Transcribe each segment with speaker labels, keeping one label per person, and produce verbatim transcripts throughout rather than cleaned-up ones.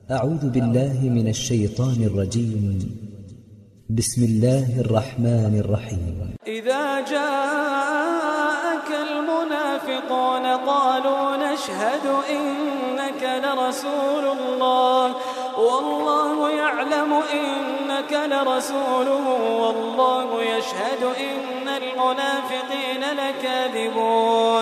Speaker 1: أعوذ بالله من الشيطان الرجيم. بسم الله الرحمن الرحيم.
Speaker 2: إذا جاءك المنافقون قالوا نشهد إنك لرسول الله والله يعلم إنك لرسوله والله يشهد إن المنافقين لكاذبون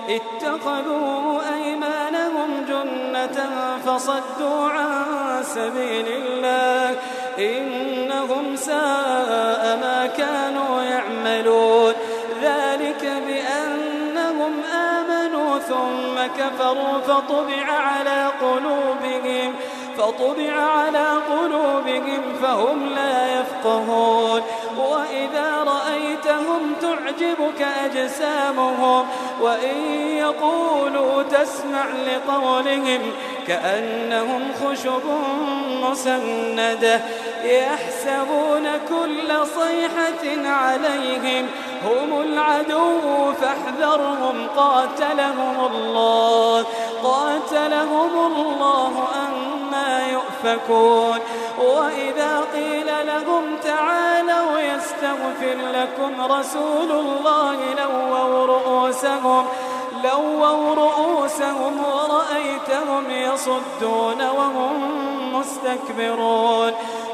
Speaker 2: اتخذوا أيمانهم جنة فصدوا عن سبيل الله إنهم ساء ما كانوا يعملون ذلك بأنهم آمنوا ثم كفروا فطبع على قلوبهم فطبع على قلوبهم فهم لا يفقهون وإذا رأيتهم تعجبك أجسامهم وإن يقولوا تسمع لقولهم كأنهم خشب مسندة يحسبون كل صيحة عليهم هم العدو فاحذرهم قاتلهم الله قاتلهم الله أنى يؤفكون وإذا قيل لهم تعالوا يستغفر لكم رسول الله لووا رؤوسهم لووا رؤوسهم ورأيتهم يصدون وهم مستكبرون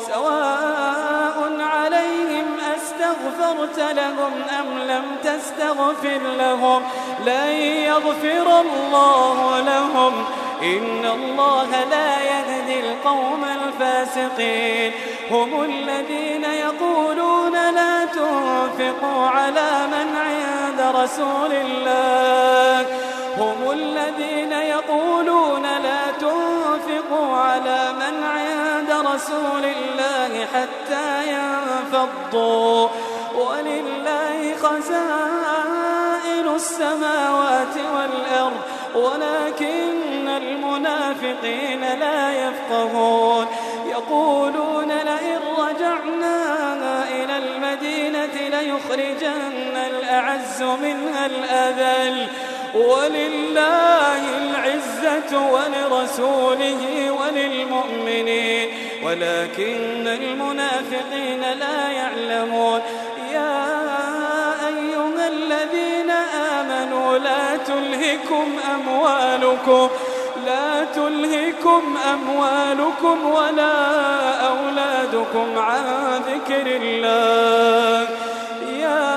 Speaker 2: سواء عليهم أستغفرت لهم أم لم تستغفر لهم لن يغفر الله لهم إن الله لا يهدي القوم الفاسقين هم الذين يقولون لا تنفقوا على من عند رسول الله هم الذين يقولون لا تنفقوا على من عند رسول الله حتى ينفضوا ولله خزائن السماوات والأرض ولكن المنافقين لا يفقهون يقولون لئن رجعنا إلى المدينة ليخرجن الأعز منها الأذل ولله العزة ولرسوله وللمؤمنين ولكن المنافقين لا يعلمون يا أيها الذين آمنوا لا تلهكم أموالكم لا تلهكم أموالكم ولا أولادكم عن ذكر الله يا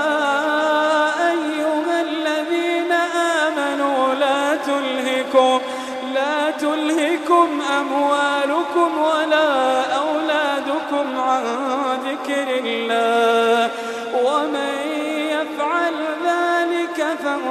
Speaker 2: أيها الذين آمنوا لا تلهكم لا تلهكم أموالكم ولا أولادكم عن ذكر الله ومن يفعل ذلك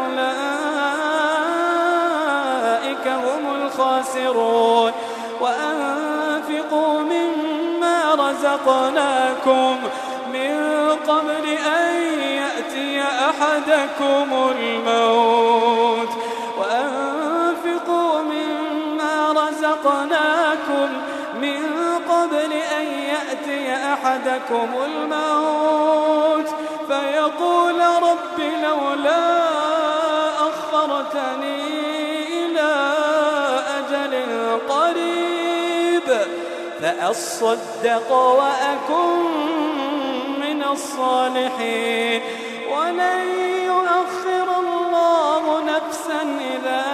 Speaker 2: فأولئك هم الخاسرون وأنفقوا مما رزقناكم من قبل أن يأتي أحدكم الموت وأنفقوا مما رزقناكم من قبل أن يأتي أحدكم الموت فيقول رب لولا أخرتني إلى أجل قريب فأصدق وأكن من الصالحين ولن يؤخر الله نفسا إذا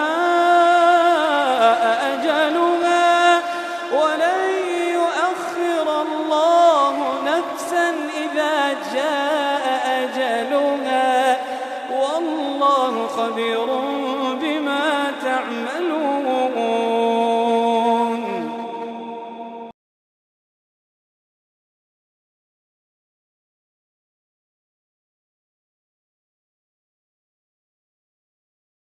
Speaker 2: جاء أجلها ولن يؤخر الله نفسا إذا جاء أجلها والله خبير